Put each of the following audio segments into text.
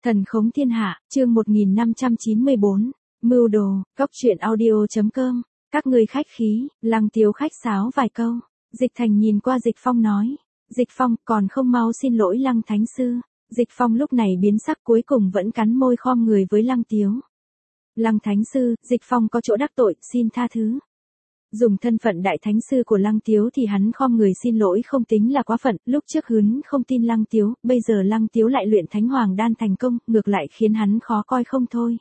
Thần khống thiên hạ, chương 1594, mưu đồ, cóc truyện audio.com, các ngươi khách khí, Lăng Tiếu khách sáo vài câu, Dịch Thành nhìn qua Dịch Phong nói, Dịch Phong còn không mau xin lỗi Lăng Thánh Sư, Dịch Phong lúc này biến sắc cuối cùng vẫn cắn môi khom người với Lăng Tiếu. Lăng Thánh Sư, Dịch Phong có chỗ đắc tội, xin tha thứ. Dùng thân phận đại thánh sư của Lăng Tiếu thì hắn khom người xin lỗi không tính là quá phận, lúc trước hắn không tin Lăng Tiếu, bây giờ Lăng Tiếu lại luyện Thánh Hoàng đan thành công, ngược lại khiến hắn khó coi không thôi.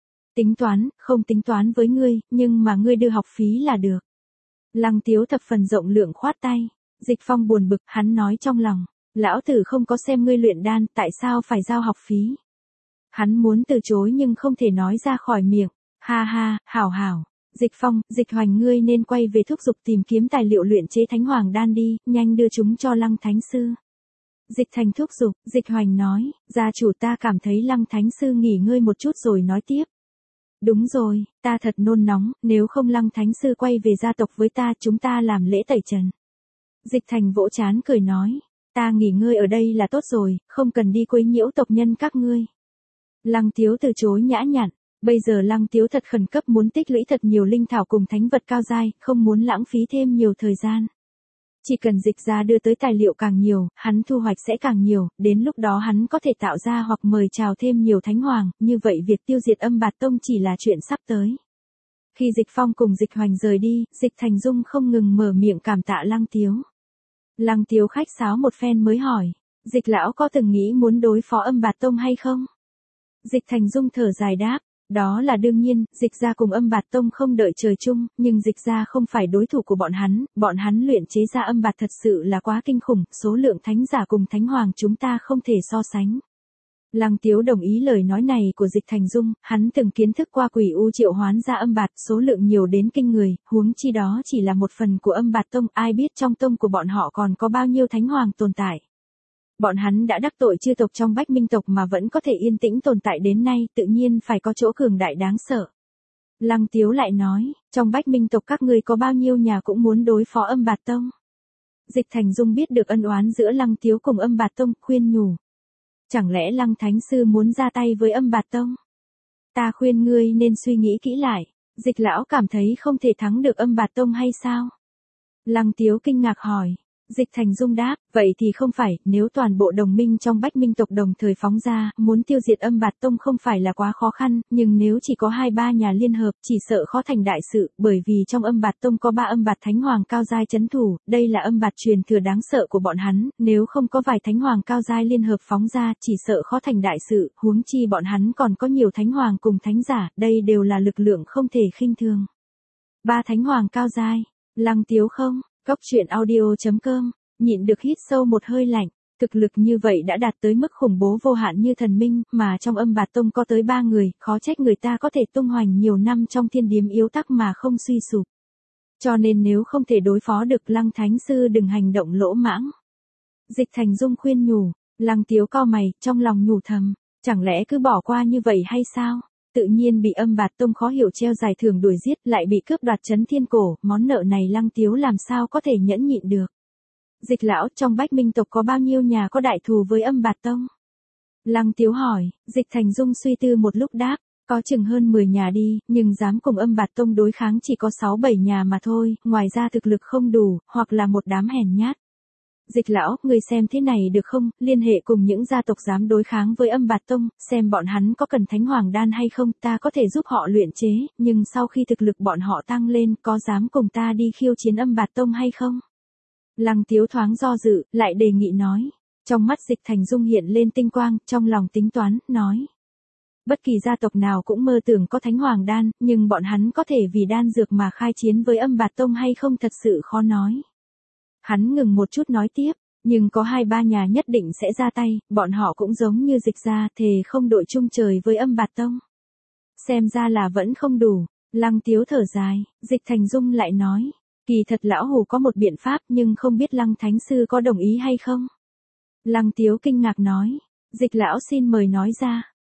Không tính toán với ngươi, nhưng mà ngươi đưa học phí là được. Lăng Tiếu thập phần rộng lượng khoát tay, Dịch Phong buồn bực, hắn nói trong lòng, lão tử không có xem ngươi luyện đan, tại sao phải giao học phí? Hắn muốn từ chối nhưng không thể nói ra khỏi miệng, ha ha, hảo. Dịch Phong, Dịch Hoành ngươi nên quay về thúc giục tìm kiếm tài liệu luyện chế Thánh Hoàng đan đi, nhanh đưa chúng cho Lăng Thánh Sư. Dịch Thành thúc giục, Dịch Hoành nói, gia chủ ta cảm thấy Lăng Thánh Sư nghỉ ngơi một chút rồi nói tiếp. Đúng rồi, ta thật nôn nóng, nếu không Lăng Thánh Sư quay về gia tộc với ta chúng ta làm lễ tẩy trần. Dịch Thành vỗ trán cười nói, ta nghỉ ngơi ở đây là tốt rồi, không cần đi quấy nhiễu tộc nhân các ngươi. Lăng Tiếu từ chối nhã nhặn. Bây giờ Lăng Tiếu thật khẩn cấp muốn tích lũy thật nhiều linh thảo cùng thánh vật cao giai, không muốn lãng phí thêm nhiều thời gian. Chỉ cần Dịch ra đưa tới tài liệu càng nhiều, hắn thu hoạch sẽ càng nhiều, đến lúc đó hắn có thể tạo ra hoặc mời chào thêm nhiều thánh hoàng, như vậy việc tiêu diệt Âm Bạt Tông chỉ là chuyện sắp tới. Khi Dịch Phong cùng Dịch Hoành rời đi, Dịch Thành Dung không ngừng mở miệng cảm tạ Lăng Tiếu. Lăng Tiếu khách sáo một phen mới hỏi, Dịch lão có từng nghĩ muốn đối phó Âm Bạt Tông hay không? Dịch Thành Dung thở dài đáp. Đó là đương nhiên, Dịch ra cùng Âm Bạt Tông không đợi trời chung, nhưng Dịch ra không phải đối thủ của bọn hắn luyện chế ra âm bạt thật sự là quá kinh khủng, số lượng thánh giả cùng thánh hoàng chúng ta không thể so sánh. Lăng Tiếu đồng ý lời nói này của Dịch Thành Dung, hắn từng kiến thức qua quỷ u triệu hoán ra âm bạt, số lượng nhiều đến kinh người, huống chi đó chỉ là một phần của Âm Bạt Tông, ai biết trong tông của bọn họ còn có bao nhiêu thánh hoàng tồn tại. Bọn hắn đã đắc tội chư tộc trong Bách Minh tộc mà vẫn có thể yên tĩnh tồn tại đến nay, tự nhiên phải có chỗ cường đại đáng sợ. Lăng Tiếu lại nói, trong Bách Minh tộc các ngươi có bao nhiêu nhà cũng muốn đối phó Âm Bạt Tông. Dịch Thành Dung biết được ân oán giữa Lăng Tiếu cùng Âm Bạt Tông, khuyên nhủ. Chẳng lẽ Lăng Thánh Sư muốn ra tay với Âm Bạt Tông? Ta khuyên ngươi nên suy nghĩ kỹ lại, Dịch lão cảm thấy không thể thắng được Âm Bạt Tông hay sao? Lăng Tiếu kinh ngạc hỏi. Dịch Thành Dung đáp, vậy thì không phải, nếu toàn bộ đồng minh trong Bách Minh tộc đồng thời phóng ra, muốn tiêu diệt Âm Bạt Tông không phải là quá khó khăn, nhưng nếu chỉ có 2-3 nhà liên hợp, chỉ sợ khó thành đại sự, bởi vì trong Âm Bạt Tông có 3 âm bạt thánh hoàng cao giai trấn thủ, đây là âm bạt truyền thừa đáng sợ của bọn hắn, nếu không có vài thánh hoàng cao giai liên hợp phóng ra, chỉ sợ khó thành đại sự, huống chi bọn hắn còn có nhiều thánh hoàng cùng thánh giả, đây đều là lực lượng không thể khinh thường. 3 thánh hoàng cao giai, Lăng Tiếu không? Cóc truyện audio.com, nhịn được hít sâu một hơi lạnh, thực lực như vậy đã đạt tới mức khủng bố vô hạn như thần minh, mà trong Âm Bạt Tông có tới 3 người, khó trách người ta có thể tung hoành nhiều năm trong thiên điếm yếu tắc mà không suy sụp. Cho nên nếu không thể đối phó được Lăng Thánh Sư đừng hành động lỗ mãng. Dịch Thành Dung khuyên nhủ, Lăng Tiếu cau mày, trong lòng nhủ thầm, chẳng lẽ cứ bỏ qua như vậy hay sao? Tự nhiên bị Âm Bạt Tông khó hiểu treo giải thưởng đuổi giết, lại bị cướp đoạt trấn thiên cổ, món nợ này Lăng Tiếu làm sao có thể nhẫn nhịn được. Dịch lão, trong Bách Minh tộc có bao nhiêu nhà có đại thù với Âm Bạt Tông? Lăng Tiếu hỏi, Dịch Thành Dung suy tư một lúc đáp, có chừng hơn 10 nhà đi, nhưng dám cùng Âm Bạt Tông đối kháng chỉ có 6-7 nhà mà thôi, ngoài ra thực lực không đủ, hoặc là một đám hèn nhát. Dịch lão, người xem thế này được không, liên hệ cùng những gia tộc dám đối kháng với Âm Bạt Tông, xem bọn hắn có cần Thánh Hoàng đan hay không, ta có thể giúp họ luyện chế, nhưng sau khi thực lực bọn họ tăng lên, có dám cùng ta đi khiêu chiến Âm Bạt Tông hay không? Lăng Tiếu thoáng do dự, lại đề nghị nói. Trong mắt Dịch Thành Dung hiện lên tinh quang, trong lòng tính toán, nói. Bất kỳ gia tộc nào cũng mơ tưởng có Thánh Hoàng đan, nhưng bọn hắn có thể vì đan dược mà khai chiến với Âm Bạt Tông hay không thật sự khó nói. Hắn ngừng một chút nói tiếp, nhưng có 2-3 nhà nhất định sẽ ra tay, bọn họ cũng giống như Dịch ra, thề không đội chung trời với Âm Bạt Tông. Xem ra là vẫn không đủ, Lăng Tiếu thở dài, Dịch Thành Dung lại nói, kỳ thật lão hù có một biện pháp nhưng không biết Lăng Thánh Sư có đồng ý hay không. Lăng Tiếu kinh ngạc nói, Dịch lão xin mời nói ra,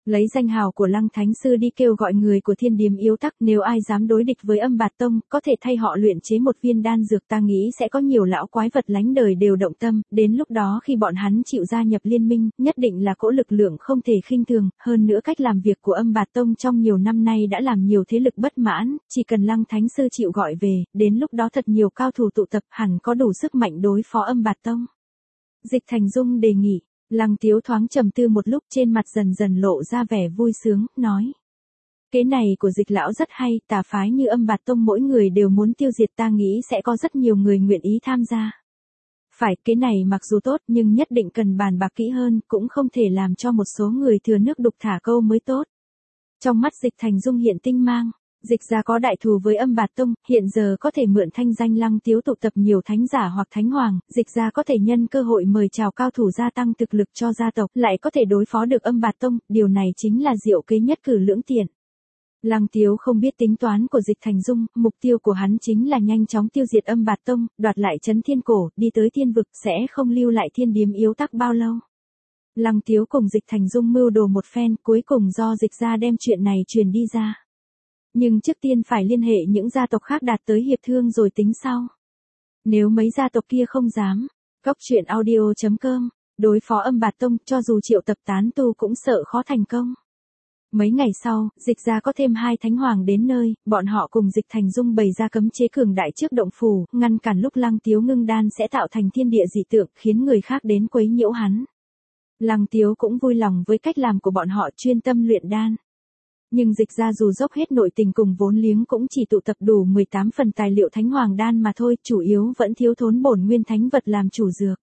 Lấy danh hào của Lăng Thánh Sư đi kêu gọi người của Thiên Điếm Yếu Tắc, nếu ai dám đối địch với Âm Bạt Tông, có thể thay họ luyện chế một viên đan dược, ta nghĩ sẽ có nhiều lão quái vật lánh đời đều động tâm, đến lúc đó khi bọn hắn chịu gia nhập liên minh, nhất định là cỗ lực lượng không thể khinh thường, hơn nữa cách làm việc của Âm Bạt Tông trong nhiều năm nay đã làm nhiều thế lực bất mãn, chỉ cần Lăng Thánh Sư chịu gọi về, đến lúc đó thật nhiều cao thủ tụ tập hẳn có đủ sức mạnh đối phó Âm Bạt Tông. Dịch Thành Dung đề nghị. Lăng Tiếu thoáng trầm tư một lúc, trên mặt dần dần lộ ra vẻ vui sướng, nói. Kế này của Dịch lão rất hay, tà phái như Âm Bạt Tông mỗi người đều muốn tiêu diệt, ta nghĩ sẽ có rất nhiều người nguyện ý tham gia. Phải, kế này mặc dù tốt nhưng nhất định cần bàn bạc kỹ hơn, cũng không thể làm cho một số người thừa nước đục thả câu mới tốt. Trong mắt Dịch Thành Dung hiện tinh mang. Dịch gia có đại thù với Âm Bạt Tông, hiện giờ có thể mượn thanh danh Lăng Tiếu tụ tập nhiều thánh giả hoặc thánh hoàng, Dịch gia có thể nhân cơ hội mời chào cao thủ gia tăng thực lực cho gia tộc, lại có thể đối phó được Âm Bạt Tông, điều này chính là diệu kế nhất cử lưỡng tiện. Lăng Tiếu không biết tính toán của Dịch Thành Dung, mục tiêu của hắn chính là nhanh chóng tiêu diệt Âm Bạt Tông, đoạt lại trấn Thiên Cổ, đi tới thiên vực, sẽ không lưu lại Thiên Điếm Yếu Tắc bao lâu. Lăng Tiếu cùng Dịch Thành Dung mưu đồ một phen, cuối cùng do Dịch gia đem chuyện này truyền đi ra. Nhưng trước tiên phải liên hệ những gia tộc khác đạt tới hiệp thương rồi tính sau. Nếu mấy gia tộc kia không dám, goctruyện.audio.com, đối phó Âm Bạt Tông, cho dù triệu tập tán tu cũng sợ khó thành công. Mấy ngày sau, Dịch gia có thêm 2 thánh hoàng đến nơi, bọn họ cùng Dịch Thành Dung bày ra cấm chế cường đại trước động phủ, ngăn cản lúc Lăng Tiếu ngưng đan sẽ tạo thành thiên địa dị tượng, khiến người khác đến quấy nhiễu hắn. Lăng Tiếu cũng vui lòng với cách làm của bọn họ, chuyên tâm luyện đan. Nhưng Dịch gia dù dốc hết nội tình cùng vốn liếng cũng chỉ tụ tập đủ 18 phần tài liệu thánh hoàng đan mà thôi, chủ yếu vẫn thiếu thốn bổn nguyên thánh vật làm chủ dược.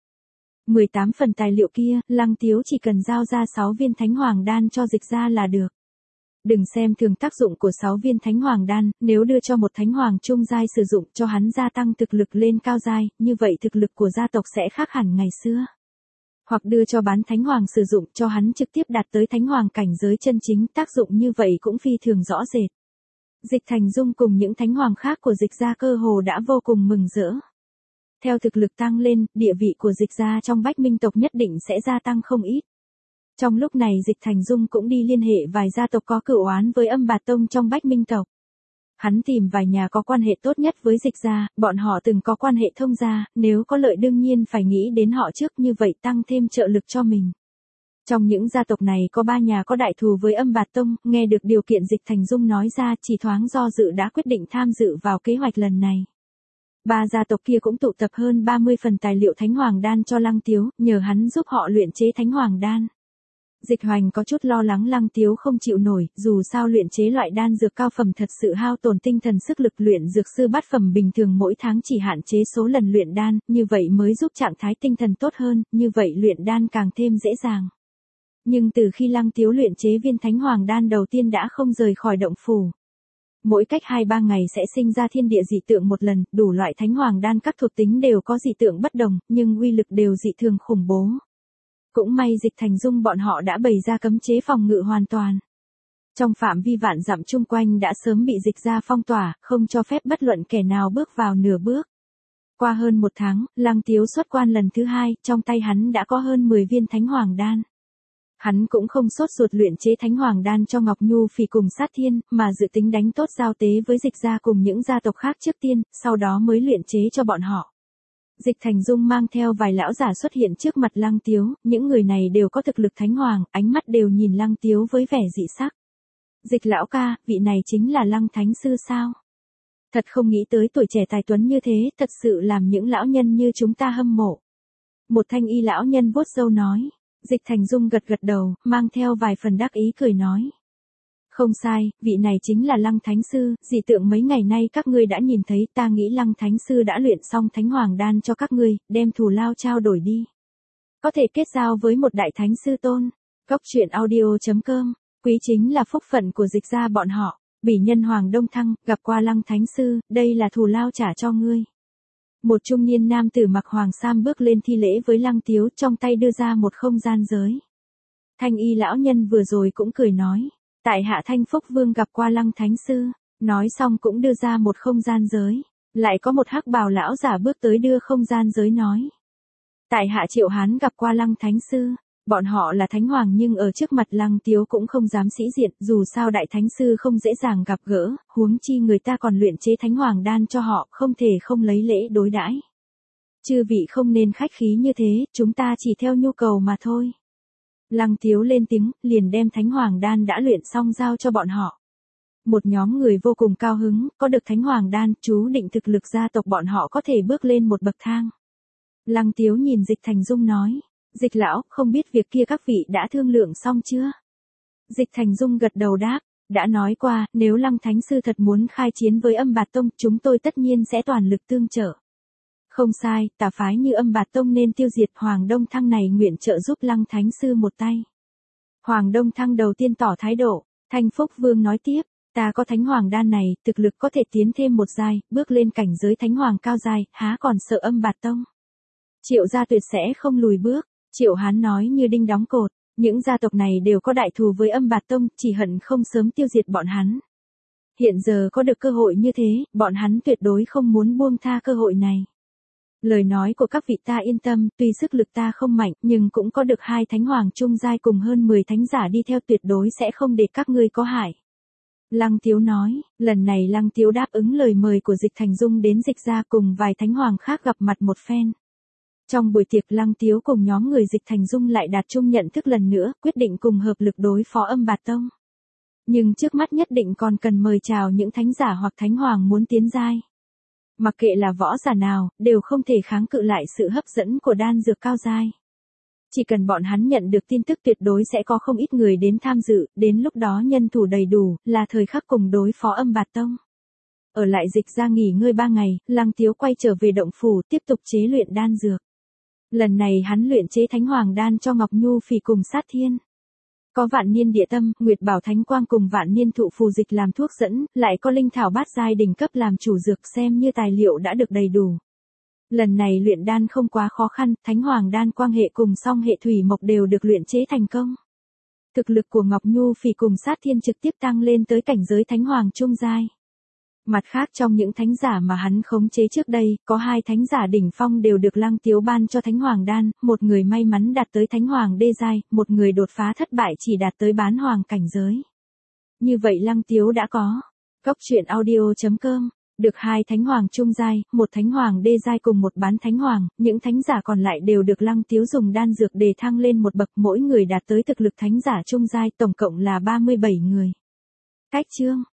18 phần tài liệu kia, Lăng Tiếu chỉ cần giao ra 6 viên thánh hoàng đan cho Dịch gia là được. Đừng xem thường tác dụng của 6 viên thánh hoàng đan, nếu đưa cho một thánh hoàng trung giai sử dụng cho hắn gia tăng thực lực lên cao giai, như vậy thực lực của gia tộc sẽ khác hẳn ngày xưa. Hoặc đưa cho bán thánh hoàng sử dụng cho hắn trực tiếp đạt tới thánh hoàng cảnh giới chân chính, tác dụng như vậy cũng phi thường rõ rệt. Dịch Thành Dung cùng những thánh hoàng khác của Dịch gia cơ hồ đã vô cùng mừng rỡ. Theo thực lực tăng lên, địa vị của Dịch gia trong Bách Minh tộc nhất định sẽ gia tăng không ít. Trong lúc này Dịch Thành Dung cũng đi liên hệ vài gia tộc có cửu oán với Âm Bạt Tông trong Bách Minh tộc. Hắn tìm vài nhà có quan hệ tốt nhất với Dịch gia, bọn họ từng có quan hệ thông gia, nếu có lợi đương nhiên phải nghĩ đến họ trước, như vậy tăng thêm trợ lực cho mình. Trong những gia tộc này có 3 nhà có đại thù với Âm Bạt Tông, nghe được điều kiện Dịch Thành Dung nói ra, chỉ thoáng do dự đã quyết định tham dự vào kế hoạch lần này. 3 gia tộc kia cũng tụ tập hơn 30 phần tài liệu thánh hoàng đan cho Lăng Tiếu, nhờ hắn giúp họ luyện chế thánh hoàng đan. Dịch Hoành có chút lo lắng Lăng Tiếu không chịu nổi, dù sao luyện chế loại đan dược cao phẩm thật sự hao tổn tinh thần sức lực, luyện dược sư bát phẩm bình thường mỗi tháng chỉ hạn chế số lần luyện đan, như vậy mới giúp trạng thái tinh thần tốt hơn, như vậy luyện đan càng thêm dễ dàng. Nhưng từ khi Lăng Tiếu luyện chế viên thánh hoàng đan đầu tiên đã không rời khỏi động phủ. Mỗi cách 2-3 ngày sẽ sinh ra thiên địa dị tượng một lần, đủ loại thánh hoàng đan các thuộc tính đều có dị tượng bất đồng, nhưng uy lực đều dị thường khủng bố. Cũng may Dịch Thành Dung bọn họ đã bày ra cấm chế phòng ngự hoàn toàn. Trong phạm vi vạn dặm chung quanh đã sớm bị Dịch gia phong tỏa, không cho phép bất luận kẻ nào bước vào nửa bước. Qua hơn 1 tháng, Lăng Tiếu xuất quan lần thứ 2, trong tay hắn đã có hơn 10 viên thánh hoàng đan. Hắn cũng không sốt ruột luyện chế thánh hoàng đan cho Ngọc Nhu Phỉ cùng Sát Thiên, mà dự tính đánh tốt giao tế với Dịch gia cùng những gia tộc khác trước tiên, sau đó mới luyện chế cho bọn họ. Dịch Thành Dung mang theo vài lão giả xuất hiện trước mặt Lăng Tiếu, những người này đều có thực lực thánh hoàng, ánh mắt đều nhìn Lăng Tiếu với vẻ dị sắc. Dịch lão ca, vị này chính là Lăng Thánh Sư sao? Thật không nghĩ tới tuổi trẻ tài tuấn như thế, thật sự làm những lão nhân như chúng ta hâm mộ. Một thanh y lão nhân vuốt râu nói. Dịch Thành Dung gật gật đầu, mang theo vài phần đắc ý cười nói. Không sai, vị này chính là Lăng Thánh Sư, dị tượng mấy ngày nay các ngươi đã nhìn thấy, ta nghĩ Lăng Thánh Sư đã luyện xong thánh hoàng đan cho các ngươi, đem thù lao trao đổi đi. Có thể kết giao với một đại thánh sư tôn. Goctruyện.audio.com, quý chính là phúc phận của Dịch gia bọn họ. Bỉ nhân Hoàng Đông Thăng, gặp qua Lăng Thánh Sư, đây là thù lao trả cho ngươi. Một trung niên nam tử mặc hoàng sam bước lên thi lễ với Lăng Tiếu, trong tay đưa ra một không gian giới. Thanh y lão nhân vừa rồi cũng cười nói. Tại hạ Thanh Phúc Vương gặp qua Lăng Thánh Sư, nói xong cũng đưa ra một không gian giới. Lại có một hắc bào lão giả bước tới đưa không gian giới nói. Tại hạ Triệu Hán gặp qua Lăng Thánh Sư, Bọn họ là thánh hoàng nhưng ở trước mặt Lăng Tiếu cũng không dám sĩ diện, dù sao đại thánh sư không dễ dàng gặp gỡ, huống chi người ta còn luyện chế thánh hoàng đan cho họ, không thể không lấy lễ đối đãi. Chư vị không nên khách khí như thế, chúng ta chỉ theo nhu cầu mà thôi. Lăng Tiếu lên tiếng, liền đem thánh hoàng đan đã luyện xong giao cho bọn họ. Một nhóm người vô cùng cao hứng, có được thánh hoàng đan, chú định thực lực gia tộc bọn họ có thể bước lên một bậc thang. Lăng Tiếu nhìn Dịch Thành Dung nói, Dịch lão, không biết việc kia các vị đã thương lượng xong chưa? Dịch Thành Dung gật đầu đáp, đã nói qua, nếu Lăng Thánh Sư thật muốn khai chiến với Âm Bạt Tông, chúng tôi tất nhiên sẽ toàn lực tương trợ. Không sai, tà phái như Âm Bạt Tông nên tiêu diệt. Hoàng Đông Thăng này nguyện trợ giúp Lăng Thánh Sư một tay. Hoàng Đông Thăng đầu tiên tỏ thái độ, Thanh Phúc Vương nói tiếp, ta có thánh hoàng đan này, thực lực có thể tiến thêm một giai, bước lên cảnh giới thánh hoàng cao giai, há còn sợ Âm Bạt Tông. Triệu gia tuyệt sẽ không lùi bước. Triệu Hán nói như đinh đóng cột, những gia tộc này đều có đại thù với Âm Bạt Tông, chỉ hận không sớm tiêu diệt bọn hắn. Hiện giờ có được cơ hội như thế, bọn hắn tuyệt đối không muốn buông tha cơ hội này. Lời nói của các vị ta yên tâm, tuy sức lực ta không mạnh, nhưng cũng có được 2 thánh hoàng trung giai cùng hơn 10 thánh giả đi theo, tuyệt đối sẽ không để các ngươi có hại. Lăng Tiếu nói, lần này Lăng Tiếu đáp ứng lời mời của Dịch Thành Dung đến Dịch gia cùng vài thánh hoàng khác gặp mặt một phen. Trong buổi tiệc Lăng Tiếu cùng nhóm người Dịch Thành Dung lại đạt chung nhận thức lần nữa, quyết định cùng hợp lực đối phó Âm Bạt Tông. Nhưng trước mắt nhất định còn cần mời chào những thánh giả hoặc thánh hoàng muốn tiến giai. Mặc kệ là võ giả nào, đều không thể kháng cự lại sự hấp dẫn của đan dược cao giai. Chỉ cần bọn hắn nhận được tin tức tuyệt đối sẽ có không ít người đến tham dự, đến lúc đó nhân thủ đầy đủ, là thời khắc cùng đối phó Âm Bạt Tông. Ở lại Dịch gia nghỉ ngơi 3 ngày, Lăng Tiếu quay trở về động phủ tiếp tục chế luyện đan dược. Lần này hắn luyện chế thánh hoàng đan cho Ngọc Nhu Phỉ cùng Sát Thiên. Có Vạn Niên Địa Tâm, Nguyệt Bảo Thánh Quang cùng Vạn Niên Thụ Phù Dịch làm thuốc dẫn, lại có linh thảo bát giai đỉnh cấp làm chủ dược, xem như tài liệu đã được đầy đủ. Lần này luyện đan không quá khó khăn, thánh hoàng đan quang hệ cùng song hệ thủy mộc đều được luyện chế thành công. Thực lực của Ngọc Nhu Phỉ cùng Sát Thiên trực tiếp tăng lên tới cảnh giới thánh hoàng trung giai. Mặt khác trong những thánh giả mà hắn khống chế trước đây, có 2 thánh giả đỉnh phong đều được Lăng Tiếu ban cho thánh hoàng đan, một người may mắn đạt tới thánh hoàng đê giai, một người đột phá thất bại chỉ đạt tới bán hoàng cảnh giới. Như vậy Lăng Tiếu đã có Cốc truyện audio.com, được 2 thánh hoàng trung giai, 1 thánh hoàng đê giai cùng 1 bán thánh hoàng, những thánh giả còn lại đều được Lăng Tiếu dùng đan dược để thăng lên một bậc, mỗi người đạt tới thực lực thánh giả trung giai, tổng cộng là 37 người. Cách chương